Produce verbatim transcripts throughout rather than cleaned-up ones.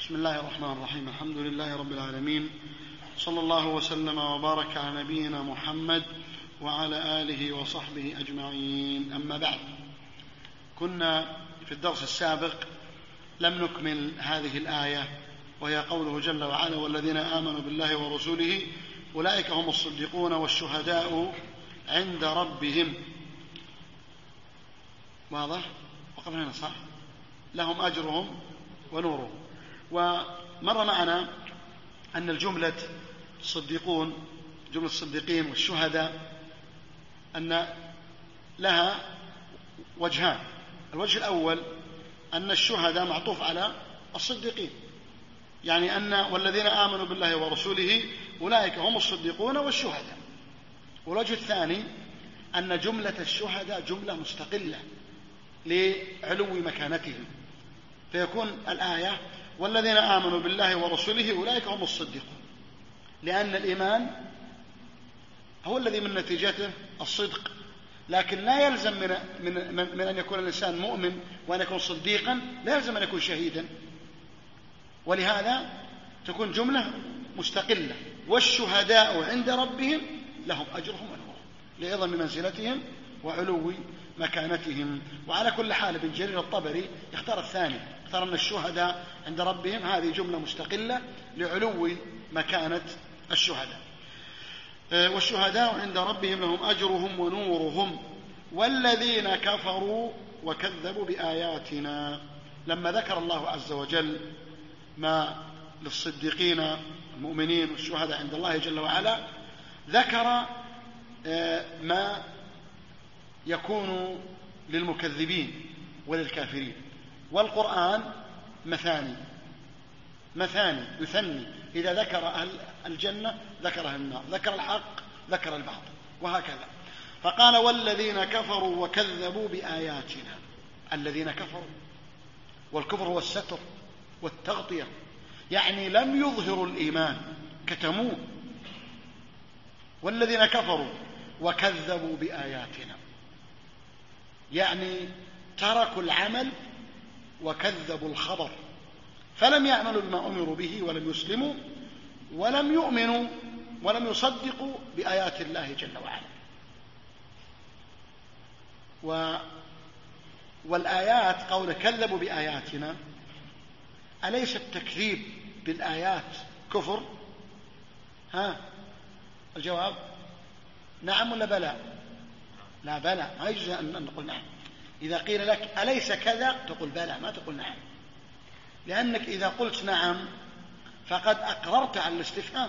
بسم الله الرحمن الرحيم. الحمد لله رب العالمين، صلى الله وسلم وبارك على نبينا محمد وعلى آله وصحبه أجمعين. أما بعد، كنا في الدرس السابق لم نكمل هذه الآية، وهي قوله جل وعلا: والذين آمنوا بالله ورسوله أولئك هم الصديقون والشهداء عند ربهم. واضح؟ وقفنا هنا صح؟ لهم أجرهم ونورهم. ومر معنا أن الجملة الصديقون، جملة الصديقين والشهداء، أن لها وجهان. الوجه الأول أن الشهداء معطوف على الصديقين، يعني أن والذين آمنوا بالله ورسوله أولئك هم الصديقون والشهداء. والوجه الثاني أن جملة الشهداء جملة مستقلة لعلو مكانتهم، فيكون الآية والذين آمنوا بالله ورسوله أولئك هم الصديقون، لأن الإيمان هو الذي من نتيجته الصدق، لكن لا يلزم من, من, من أن يكون الإنسان مؤمن وأن يكون صديقا لا يلزم أن يكون شهيدا، ولهذا تكون جملة مستقلة. والشهداء عند ربهم لهم أجرهم ونورهم، لعظم منزلتهم وعلو مكانتهم. وعلى كل حال ابن جرير الطبري يختار الثاني، اختار أن الشهداء عند ربهم هذه جملة مستقلة لعلو مكانة الشهداء. والشهداء عند ربهم لهم أجرهم ونورهم. والذين كفروا وكذبوا بآياتنا، لما ذكر الله عز وجل ما للصديقين المؤمنين والشهداء عند الله جل وعلا، ذكر ما يكون للمكذبين وللكافرين. والقرآن مثاني مثاني يثني، إذا ذكر أهل الجنة ذكر أهل النار، ذكر الحق ذكر الباطل، وهكذا. فقال والذين كفروا وكذبوا بآياتنا. الذين كفروا، والكفر هو الستر والتغطية، يعني لم يظهروا الإيمان، كتموه. والذين كفروا وكذبوا بآياتنا، يعني تركوا العمل وكذبوا الخبر، فلم يعملوا بما أمروا به ولم يسلموا ولم يؤمنوا ولم يصدقوا بآيات الله جل وعلا. و والآيات قول كذبوا بآياتنا، أليس التكذيب بالآيات كفر؟ ها الجواب نعم ولا بلى؟ لا بلى، ما يجوز أن نقول نعم. إذا قيل لك أليس كذا تقول بلى، ما تقول نعم، لأنك إذا قلت نعم فقد أقررت على الاستفهام.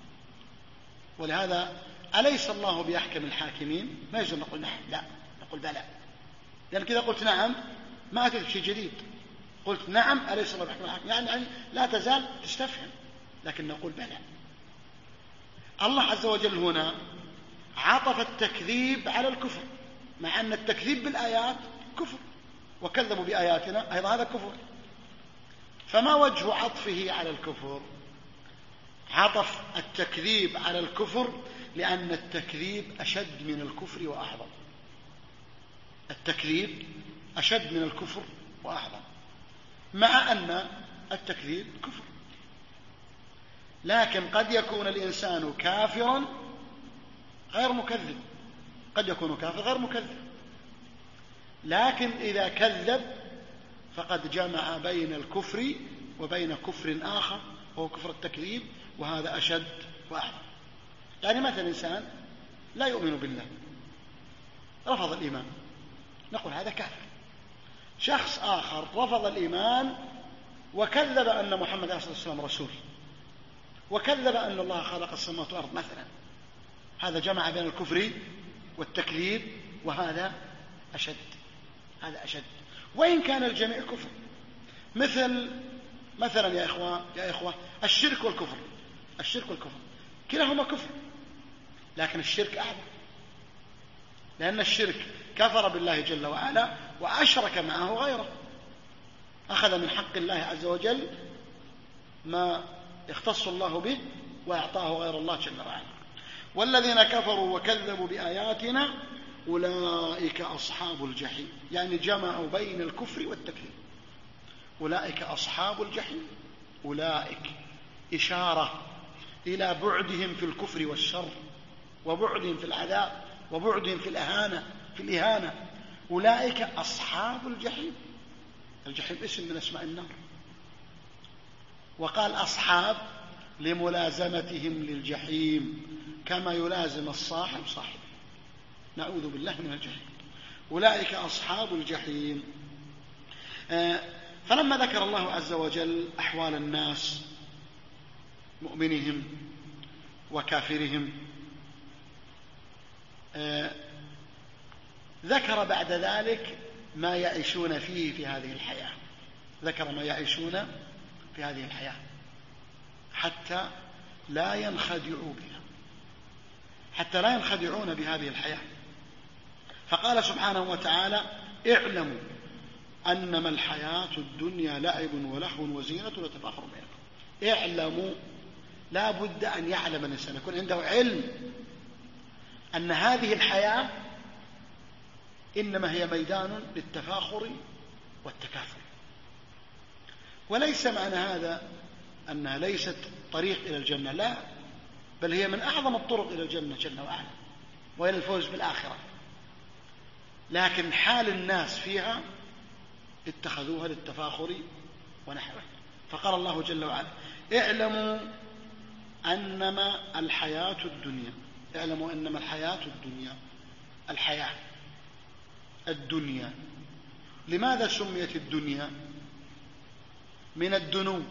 ولهذا أليس الله بأحكم الحاكمين؟ ما يجوز نقول نعم، لا نقول بلى، لأنك إذا قلت نعم ما أتيت بشيء جديد. قلت نعم أليس الله بأحكم الحاكمين، يعني لا تزال تستفهم، لكن نقول بلى. الله عز وجل هنا عطف التكذيب على الكفر، مع أن التكذيب بالآيات كفر، وكذبوا بآياتنا أيضا هذا كفر. فما وجه عطفه على الكفر؟ عطف التكذيب على الكفر لأن التكذيب أشد من الكفر وأعظم. التكذيب أشد من الكفر وأعظم، مع أن التكذيب كفر، لكن قد يكون الإنسان كافرا غير مكذب، قد يكون كافر غير مكذب، لكن إذا كذب فقد جمع بين الكفر وبين كفر آخر وهو كفر التكذيب، وهذا أشد وأعظم. يعني مثلا إنسان لا يؤمن بالله، رفض الإيمان، نقول هذا كافر. شخص آخر رفض الإيمان وكذب أن محمد صلى الله عليه وسلم رسول، وكذب أن الله خلق السماوات والأرض مثلا، هذا جمع بين الكفر والتكذيب، وهذا أشد، هذا أشد، وإن كان الجميع كفر. مثل مثلا يا إخوة يا إخوة الشرك والكفر، الشرك والكفر كلاهما كفر، لكن الشرك أعظم، لأن الشرك كفر بالله جل وعلا وأشرك معه غيره، أخذ من حق الله عز وجل ما يختص الله به وأعطاه غير الله جل وعلا. والذين كفروا وكذبوا بآياتنا أولئك أصحاب الجحيم، يعني جمعوا بين الكفر والتكذيب. أولئك أصحاب الجحيم، أولئك إشارة إلى بعدهم في الكفر والشر وبعدهم في العذاب وبعدهم في الإهانة في الإهانة أولئك أصحاب الجحيم. الجحيم اسم من اسماء النار، وقال أصحاب لملازمتهم للجحيم كما يلازم الصاحب صاحب، نعوذ بالله من الجحيم. أولئك أصحاب الجحيم. فلما ذكر الله عز وجل أحوال الناس مؤمنهم وكافرهم ذكر بعد ذلك ما يعيشون فيه في هذه الحياة، ذكر ما يعيشون في هذه الحياة حتى لا ينخدعوا بها، حتى لا ينخدعون بهذه الحياة. فقال سبحانه وتعالى اعلموا أنما الحياة الدنيا لعب ولهو وزينة وتفاخر بينكم. اعلموا، لا بد أن يعلم الإنسان، يكون عنده علم أن هذه الحياة إنما هي ميدان للتفاخر والتكاثر، وليس معنى هذا أنها ليست طريق إلى الجنة، لا، بل هي من أعظم الطرق إلى الجنة جل وعلا وإلى الفوز بالآخرة، لكن حال الناس فيها اتخذوها للتفاخر ونحوه. فقال الله جل وعلا اعلموا أنما الحياة الدنيا، اعلموا أنما الحياة الدنيا، الحياة الدنيا. لماذا سميت الدنيا؟ من الدنو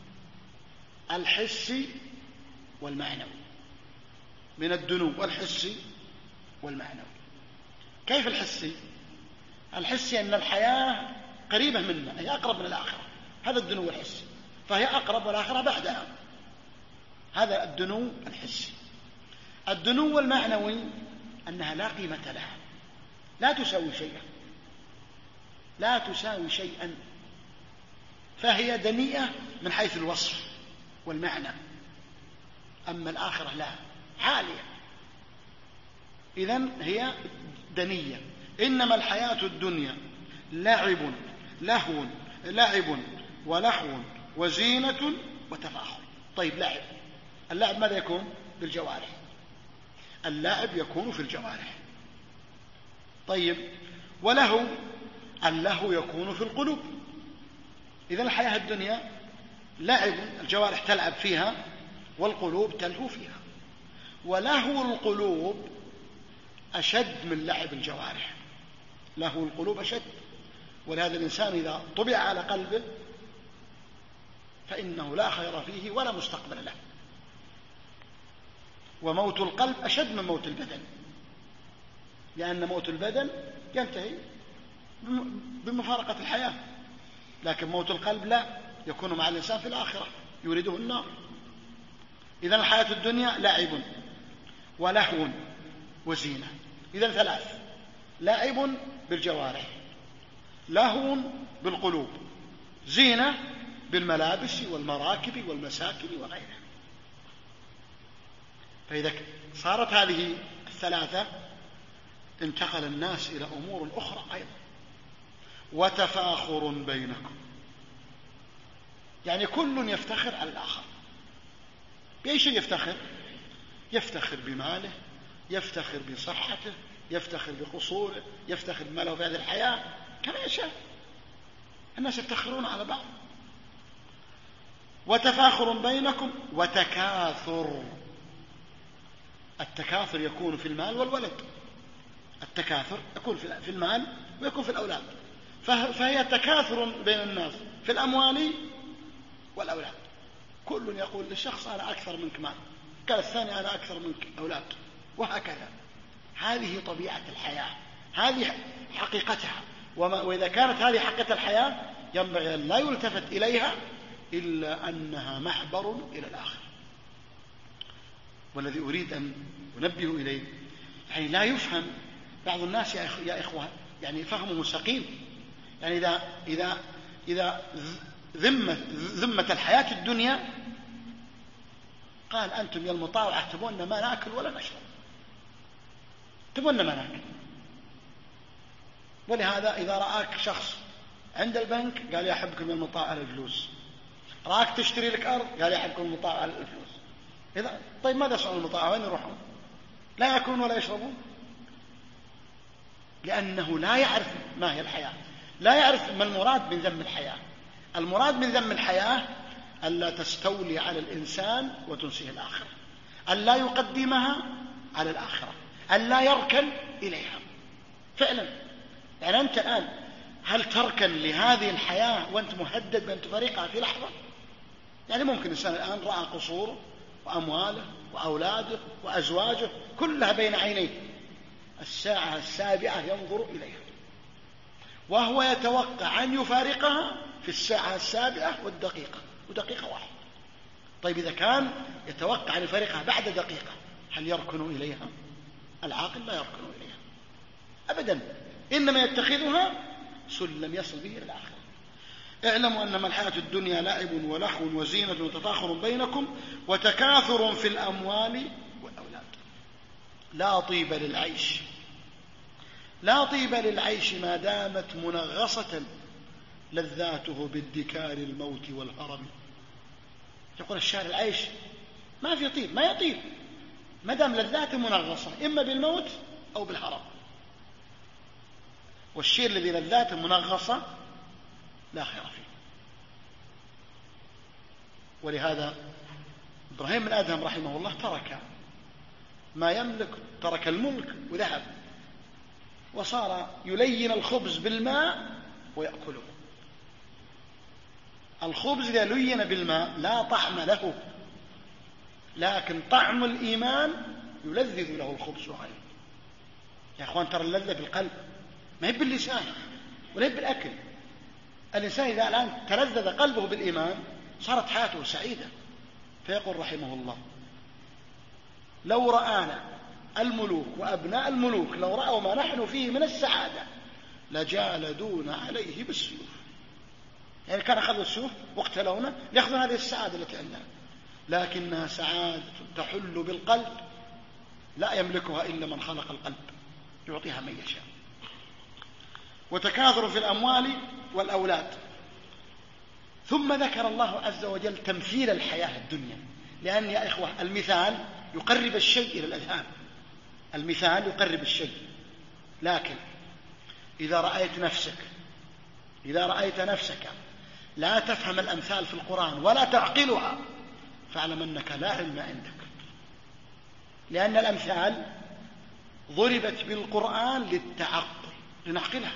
الحسي والمعنوي، من الدنو الحسي والمعنوي. كيف الحسي؟ الحسي أن الحياة قريبة منا، هي أقرب من الآخرة، هذا الدنو الحسي، فهي أقرب والآخرة بعدها، هذا الدنو الحسي. الدنو المعنوي أنها لا قيمة لها، لا تساوي شيئا، لا تساوي شيئا، فهي دنيئة من حيث الوصف والمعنى، أما الآخرة لا، عالية. إذن هي دنية. إنما الحياة الدنيا لعب لهو لعب ولهو وزينة وتفاخر. طيب لعب، اللعب ماذا يكون؟ بالجوارح، اللعب يكون في الجوارح. طيب ولهو، اللهو يكون في القلوب. إذن الحياة الدنيا لعب، الجوارح تلعب فيها والقلوب تلهو فيها. ولهو القلوب أشد من لعب الجوارح، لهو القلوب أشد، ولهذا الإنسان إذا طبع على قلبه فإنه لا خير فيه ولا مستقبل له. وموت القلب أشد من موت البدن، لأن موت البدن ينتهي بمفارقة الحياة، لكن موت القلب لا، يكون مع الإنسان في الآخرة يريده النار. إذن الحياة الدنيا لعب ولهو وزينة. إذن ثلاث: لعب بالجوارح، لهو بالقلوب، زينة بالملابس والمراكب والمساكن وغيرها. فإذا صارت هذه الثلاثة انتقل الناس إلى أمور أخرى أيضا. وتفاخر بينكم، يعني كل يفتخر على الآخر. بأي شيء يفتخر؟ يفتخر بماله، يفتخر بصحته، يفتخر بقصوره، يفتخر بما له في هذه الحياة كما يشاء. الناس يفتخرون على بعض. وتفاخر بينكم وتكاثر، التكاثر يكون في المال والولد، التكاثر يكون في المال ويكون في الأولاد، فهي تكاثر بين الناس في الأموال والأولاد. كل يقول للشخص أنا أكثر منك مال، قال الثاني أنا أكثر منك أولاد، وهكذا. هذه طبيعة الحياة، هذه حقيقتها. وإذا كانت هذه حقيقة الحياة ينبغي أن لا يلتفت إليها إلا أنها محبر إلى الآخر. والذي أريد أن أنبه إليه، يعني لا يفهم بعض الناس يا إخوة، يعني فهمه مستقيم. يعني إذا إذا إذا ذمة ذمة الحياة الدنيا قال أنتم يا المطاوعة تبون ما نأكل ولا نشرب، تبون ما نأكل. ولهذا إذا رآك شخص عند البنك قال يا أحبكم يا المطاوعة على الفلوس، راك تشتري لك أرض، قال يحبكم المطاع على الفلوس. إذا طيب ماذا يصنعون المطاع؟ وين يروحون؟ لا يأكلون ولا يشربون، لأنه لا يعرف ما هي الحياة، لا يعرف ما المراد من ذم الحياة. المراد من ذم الحياة ألا تستولي على الإنسان وتنسيه الآخرة، ألا يقدمها على الآخرة، ألا يركن إليها فعلا. يعني أنت الآن هل تركن لهذه الحياة وأنت مهدد بأن تفارقها في لحظة؟ يعني ممكن الإنسان الآن رأى قصوره وأمواله وأولاده وأزواجه كلها بين عينيه، الساعة السابعة ينظر إليها وهو يتوقع أن يفارقها في الساعة السابعة والدقيقة ودقيقة واحدة. طيب إذا كان يتوقع أن يفارقها بعد دقيقة هل يركن إليها؟ العاقل لا يركن إليها أبدا، إنما يتخذها سلم يصل به إلى الآخرة. اعلموا أنما الحياة الدنيا لعب ولهو وزينة وتفاخر بينكم وتكاثر في الأموال والأولاد. لا طيب للعيش، لا طيب للعيش ما دامت منغصة لذاته بادكار الموت والهرم. يقول الشاعر العيش ما في طيب، ما يطيب ما دام لذاته منغصة إما بالموت أو بالهرم. والشيء الذي لذاته منغصة لا خير فيه. ولهذا إبراهيم بن آدم رحمه الله ترك ما يملك، ترك الملك وذهب وصار يلين الخبز بالماء ويأكله. الخبز إذا لين بالماء لا طعم له، لكن طعم الإيمان يلذذ له الخبز عليه. يا أخوان ترى اللذة بالقلب، ما هي باللسان ولا هي بالأكل. الإنسان إذا الآن تلذذ قلبه بالإيمان صارت حياته سعيدة. فيقول رحمه الله: لو رآنا الملوك وأبناء الملوك لو رأوا ما نحن فيه من السعادة لجالدون عليه بالسيوف. يعني كان أخذوا السيوف واقتلونا ليأخذون هذه السعادة التي عندنا، لكنها سعادة تحل بالقلب لا يملكها إلا من خلق القلب، يعطيها من يشاء. وتكاثر في الأموال والأولاد. ثم ذكر الله عز وجل تمثيل الحياة الدنيا، لأن يا إخوة المثال يقرب الشيء إلى الأذهان، المثال يقرب الشيء. لكن إذا رأيت نفسك إذا رأيت نفسك لا تفهم الأمثال في القرآن ولا تعقلها فاعلم أنك لا علم عندك، لأن الأمثال ضربت بالقرآن للتعقل لنعقلها،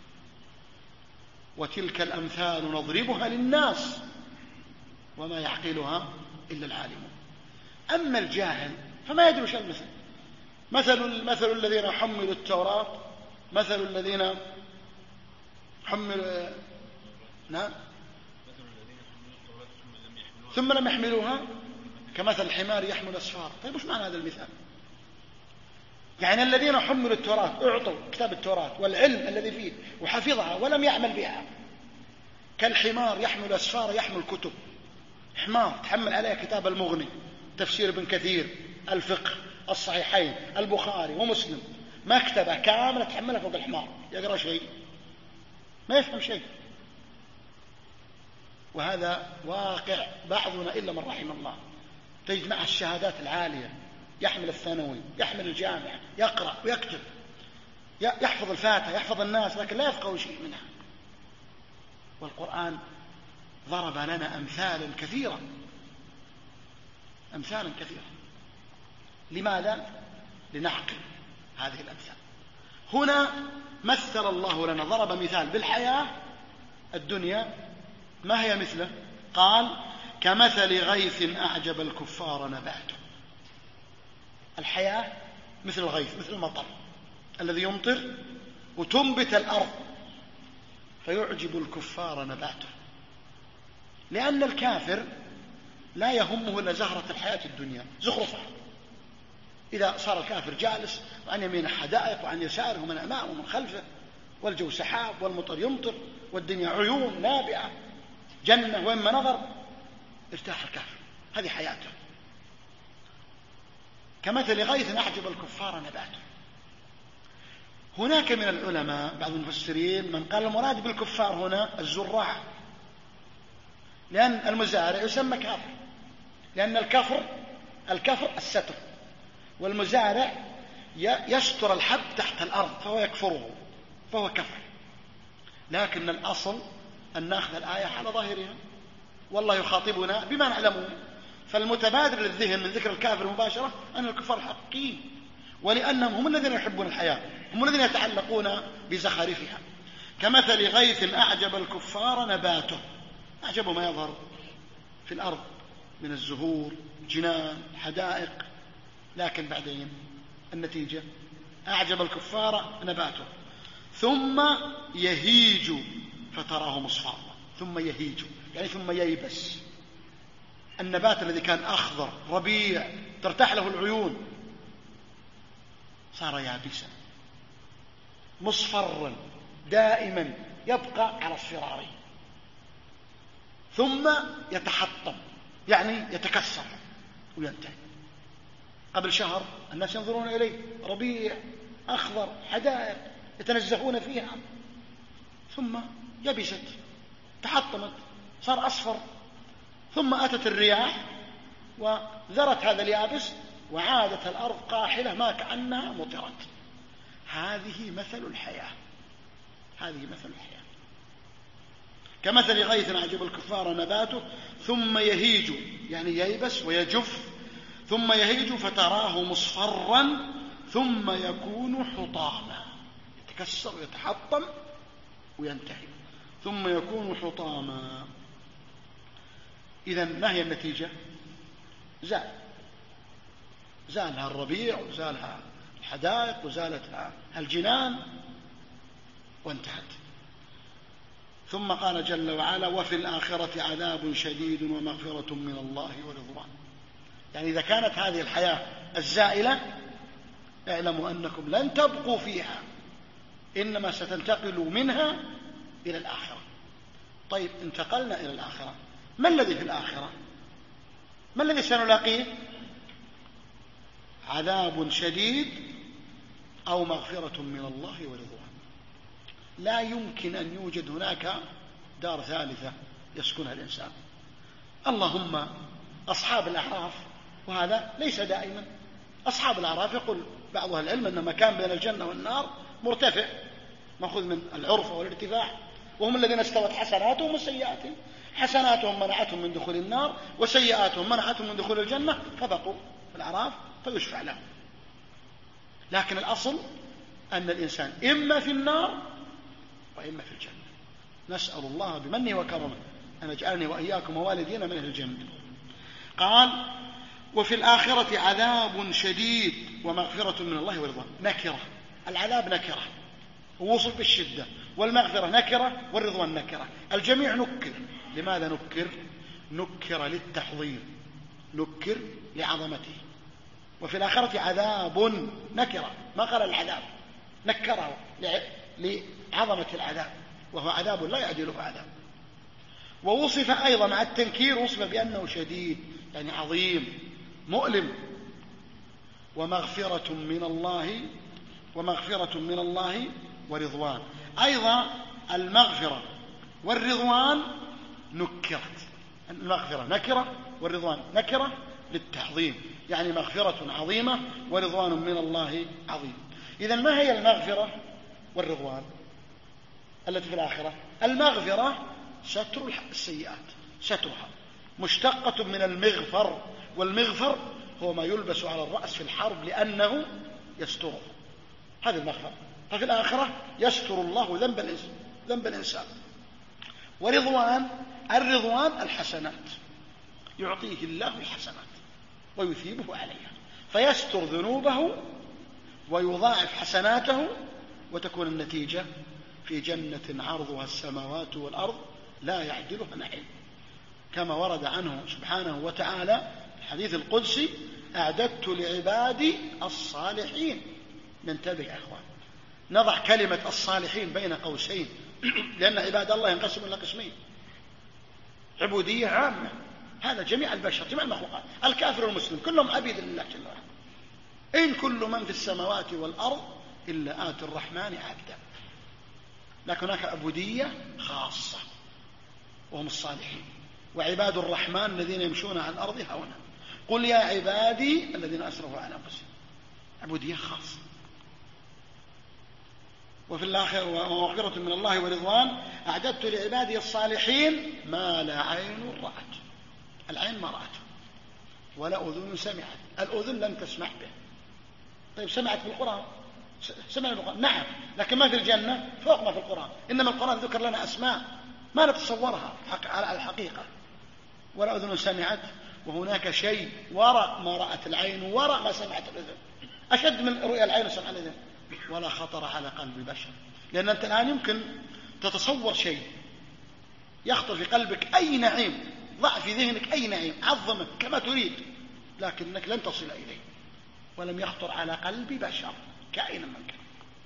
وتلك الأمثال نضربها للناس وما يعقلها إلا العالمون. أما الجاهل فما يدري وش المثل. مثل مثل الذين حملوا التوراة مثل الذين حملوا نعم ثم لم يحملوها كمثل الحمار يحمل أسفار. طيب وش معنى هذا المثال؟ يعني الذين حملوا التوراة أعطوا كتاب التوراة والعلم الذي فيه وحفظها ولم يعمل بها كالحمار يحمل أسفار يحمل كتب. حمار تحمل عليها كتاب المغني، تفسير ابن كثير، الفقه، الصحيحين، البخاري ومسلم، مكتبة كاملة تحملها فوق الحمار، يقرأ شيء ما يفهم شيء. وهذا واقع بعضنا إلا من رحم الله. تجد مع الشهادات العالية يحمل الثانوي يحمل الجامعة يقرأ ويكتب يحفظ الفاتحة يحفظ الناس، لكن لا يفقه شيء منها. والقرآن ضرب لنا أمثالا كثيرة أمثالا كثيرة. لماذا؟ لنعقل هذه الأمثال. هنا مثل الله لنا، ضرب مثال بالحياة الدنيا. ما هي مثله؟ قال: كمثل غيث أعجب الكفار نباته. الحياة مثل الغيث، مثل المطر الذي يمطر وتنبت الأرض فيعجب الكفار نباته. لأن الكافر لا يهمه إلا زهرة الحياة الدنيا زخرفها. إذا صار الكافر جالس وعن يمينه حدائق وعن يساره ومن أمامه ومن خلفه، والجو سحاب والمطر يمطر والدنيا عيون نابعة جنة وإما نظر، ارتاح الكافر. هذه حياته. كمثل غيث أعجب الكفار نباته. هناك من العلماء بعض المفسرين من قال المراد بالكفار هنا الزراع، لأن المزارع يسمى كافر، لأن الكفر الكفر الستر، والمزارع يستر الحب تحت الأرض فهو يكفره، فهو كفر. لكن الأصل أن نأخذ الآية على ظاهرها، والله يخاطبنا بما نعلمه. فالمتبادر للذهن من ذكر الكافر مباشرة أن الكفار حقيقيين، ولأنهم هم الذين يحبون الحياة، هم الذين يتعلقون بزخارفها. كمثل غيث أعجب الكفار نباته، أعجب ما يظهر في الأرض من الزهور، جنان، حدائق، لكن بعدين النتيجة أعجب الكفار نباته ثم يهيج فتراه مصفرا. ثم يهيج يعني ثم ييبس. النبات الذي كان أخضر ربيع ترتاح له العيون صار يابسا مصفرا دائما يبقى على اصفراره، ثم يتحطم يعني يتكسر وينتهي. قبل شهر الناس ينظرون إليه ربيع أخضر حدائق يتنزهون فيها، ثم يبست تحطمت صار أصفر، ثم أتت الرياح وذرت هذا اليابس وعادت الأرض قاحلة ما كأنها مطرت. هذه مثل الحياة، هذه مثل الحياة. كمثل غيث أعجب الكفار نباته ثم يهيج يعني ييبس ويجف، ثم يهيج فتراه مصفرا ثم يكون حطاما، يتكسر ويتحطم وينتهي، ثم يكون حطاما. إذن ما هي النتيجة؟ زال زالها الربيع وزالها الحدائق وزالتها الجنان وانتهت. ثم قال جل وعلا وفي الآخرة عذاب شديد ومغفرة من الله ورضوان. يعني إذا كانت هذه الحياة الزائلة اعلموا أنكم لن تبقوا فيها، إنما ستنتقلوا منها إلى الآخرة. طيب انتقلنا إلى الآخرة، ما الذي في الآخرة؟ ما الذي سنلاقيه؟ عذاب شديد أو مغفرة من الله ورضوان. لا يمكن أن يوجد هناك دار ثالثة يسكنها الإنسان. اللهم أصحاب الأعراف، وهذا ليس دائما. أصحاب الأعراف يقول بعض أهل العلم أن مكان بين الجنة والنار مرتفع مأخوذ من العرف والارتفاع، وهم الذين استوت حسناتهم وسيئاتهم. حسناتهم منعتهم من دخول النار وسيئاتهم منعتهم من دخول الجنة، فبقوا في الأعراف فيشفع لهم. لكن الأصل أن الإنسان إما في النار وإما في الجنة. نسأل الله بمنه وكرمه أن يجعلني وإياكم ووالدينا من أهل الجنة. قال وفي الآخرة عذاب شديد ومغفرة من الله ورضوان. نكرة، العذاب نكرة ووصف بالشدة، والمغفرة نكرة، والرضوان نكرة. الجميع نكر. لماذا نكر؟ نكر للتحضير، نكر لعظمته. وفي الآخرة عذاب نكرة، ما قال العذاب، نكره لعظمة العذاب، وهو عذاب لا يعدله عذاب. ووصف أيضا مع التنكير وصف بأنه شديد يعني عظيم مؤلم. ومغفرة من الله ومغفرة من الله ورضوان. أيضا المغفرة والرضوان نكرت، المغفرة نكرة والرضوان نكرة للتعظيم، يعني مغفرة عظيمة ورضوان من الله عظيم. إذن ما هي المغفرة والرضوان التي في الآخرة؟ المغفرة ستر السيئات، سترها مشتقة من المغفر، والمغفر هو ما يلبس على الرأس في الحرب لأنه يستره، هذه المغفرة. ففي الآخرة يستر الله ذنب ذنب الإنسان. ورضوان، الرضوان الحسنات، يعطيه الله الحسنات ويثيبه عليها، فيستر ذنوبه ويضاعف حسناته، وتكون النتيجة في جنة عرضها السماوات والأرض لا يعدلها نعيم، كما ورد عنه سبحانه وتعالى الحديث القدسي أعددت لعبادي الصالحين. ننتبه يا أخوان، نضع كلمة الصالحين بين قوسين، لأن عباد الله ينقسم إلى قسمين: عبودية عامة، هذا جميع البشر جميع المخلوقات، الكافر والمسلم كلهم عبيد لله جل وعلا. إن كل من في السماوات والأرض إلا آتي الرحمن عبدا. لكن هناك عبودية خاصة وهم الصالحين، وعباد الرحمن الذين يمشون على الأرض هونا. قل يا عبادي الذين أسرفوا على أنفسهم، عبودية خاصة. وفي الآخر ومغفرة من الله ورضوان أعددت لعبادي الصالحين ما لا عين رأت، العين ما رأته ولا أذن سمعت، الأذن لم تسمع به. طيب سمعت بالقرآن، سمعت بالقرآن نعم، لكن ما في الجنة فوق ما في القرآن. إنما القرآن ذكر لنا أسماء ما نتصورها على الحقيقة. ولا أذن سمعت، وهناك شيء وراء ما رأت العين وراء ما سمعت الأذن، أشد من رؤيا العين وسمع الأذن. ولا خطر على قلب بشر، لأن أنت الآن يمكن تتصور شيء يخطر في قلبك أي نعيم، ضع في ذهنك أي نعيم، عظمه كما تريد، لكنك لن تصل إليه، ولم يخطر على قلب بشر كائنا من كان.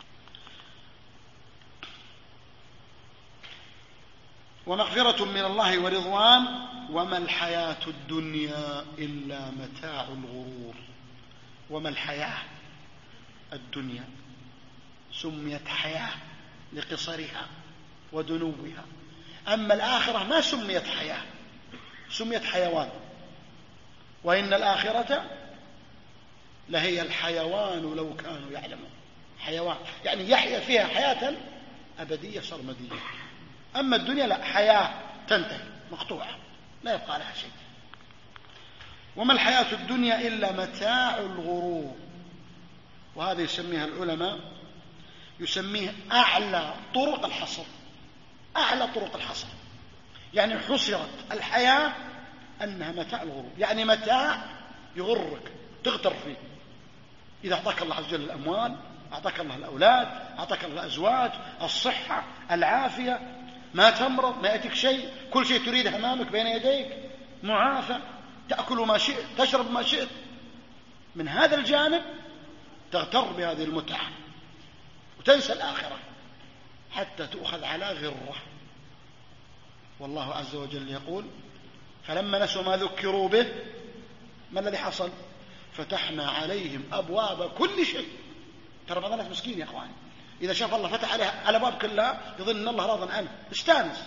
ومغفرة من الله ورضوان وما الحياة الدنيا إلا متاع الغرور. وما الحياة الدنيا سميت حياة لقصرها ودنوها، أما الآخرة ما سميت حياة، سميت حيوان. وإن الآخرة لهي الحيوان لو كانوا يعلمون. حيوان يعني يحيا فيها حياة أبدية سرمدية. أما الدنيا لا، حياة تنتهي مقطوعة لا يبقى لها شيء. وما الحياة الدنيا إلا متاع الغرور. وهذا يسميها العلماء، يسميه أعلى طرق الحصر، أعلى طرق الحصر. يعني حصرت الحياة أنها متاع الغرور، يعني متاع يغرك تغتر فيه. إذا أعطاك الله عز وجل الأموال، أعطاك الله الأولاد، أعطاك الله الأزواج، الصحة، العافية، ما تمرض، ما يأتيك شيء، كل شيء تريده أمامك بين يديك، معافى، تأكل ما شئت، تشرب ما شئت. من هذا الجانب تغتر بهذه المتعة وتنسى الآخرة حتى تؤخذ على غرة. والله عز وجل يقول: فلما نسوا ما ذكروا به ما الذي حصل؟ فتحنا عليهم أبواب كل شيء. ترى بعض الناس مسكين يا أخواني، إذا شاف الله فتح عليه على باب كلها يظن أن الله راض عنه، استانس.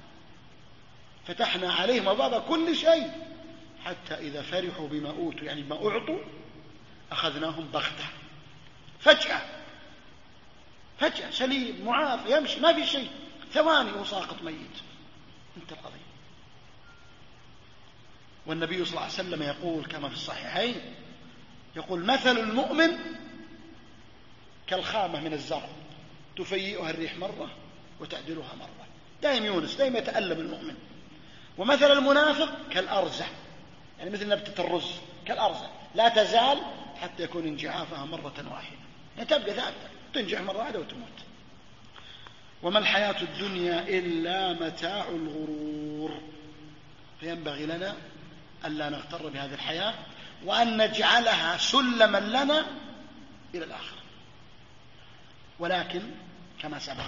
فتحنا عليهم أبواب كل شيء حتى إذا فرحوا بما أوتوا، يعني بما أعطوا، أخذناهم بغتة، فجأة فجأة سليم معافى يمشي ما في شيء، ثواني وساقط ميت، انت القضية. والنبي صلى الله عليه وسلم يقول كما في الصحيحين، يقول: مثل المؤمن كالخامة من الزرع تفيئها الريح مرة وتعدلها مرة. دائم يونس، دائم يتألم المؤمن. ومثل المنافق كالأرزة، يعني مثل نبتة الرز، كالأرزة لا تزال حتى يكون انجعافها مرة واحدة، يعني تبقى ثابتة، تنجح مرة واحدة وتموت. وما الحياة الدنيا إلا متاع الغرور. فينبغي لنا ألا نغتر بهذه الحياة، وأن نجعلها سلما لنا إلى الآخرة. ولكن كما سبق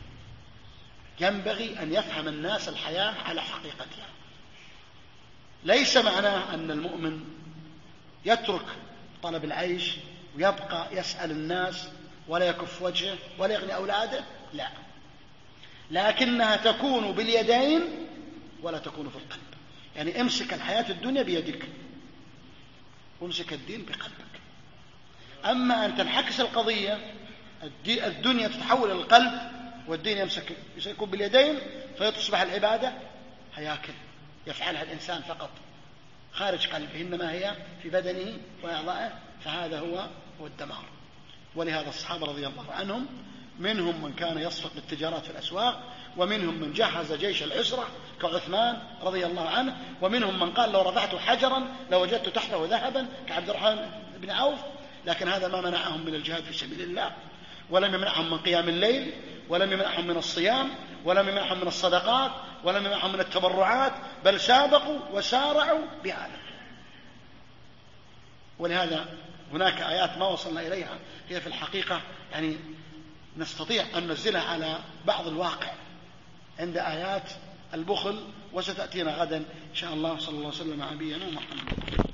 ينبغي أن يفهم الناس الحياة على حقيقتها. ليس معناه أن المؤمن يترك طلب العيش ويبقى يسأل الناس ولا يكف وجهه ولا يغني أولاده، لا، لكنها تكون باليدين ولا تكون في القلب. يعني امسك الحياة الدنيا بيدك وامسك الدين بقلبك. أما أن تنحكس القضية، الدنيا تتحول إلى القلب والدين يمسك يكون باليدين، فيصبح العبادة هياكل يفعلها الإنسان فقط خارج قلبه، إنما هي في بدنه وأعضائه، فهذا هو هو الدمار. ولهذا الصحابة رضي الله عنهم منهم من كان يصفق بالتجارات في الأسواق، ومنهم من جهز جيش العسرة كعثمان رضي الله عنه، ومنهم من قال: لو رفعت حجرا لوجدت تحته ذهبا كعبد الرحمن بن عوف. لكن هذا ما منعهم من الجهاد في سبيل الله، ولم يمنعهم من قيام الليل، ولم يمنعهم من الصيام، ولم يمنعهم من الصدقات، ولم يمنعهم من التبرعات، بل سابقوا وسارعوا بهذا. ولهذا هناك آيات ما وصلنا إليها هي في الحقيقة يعني نستطيع أن ننزلها على بعض الواقع عند آيات البخل، وستأتينا غدا إن شاء الله. صلى الله عليه وسلم على نبينا محمد.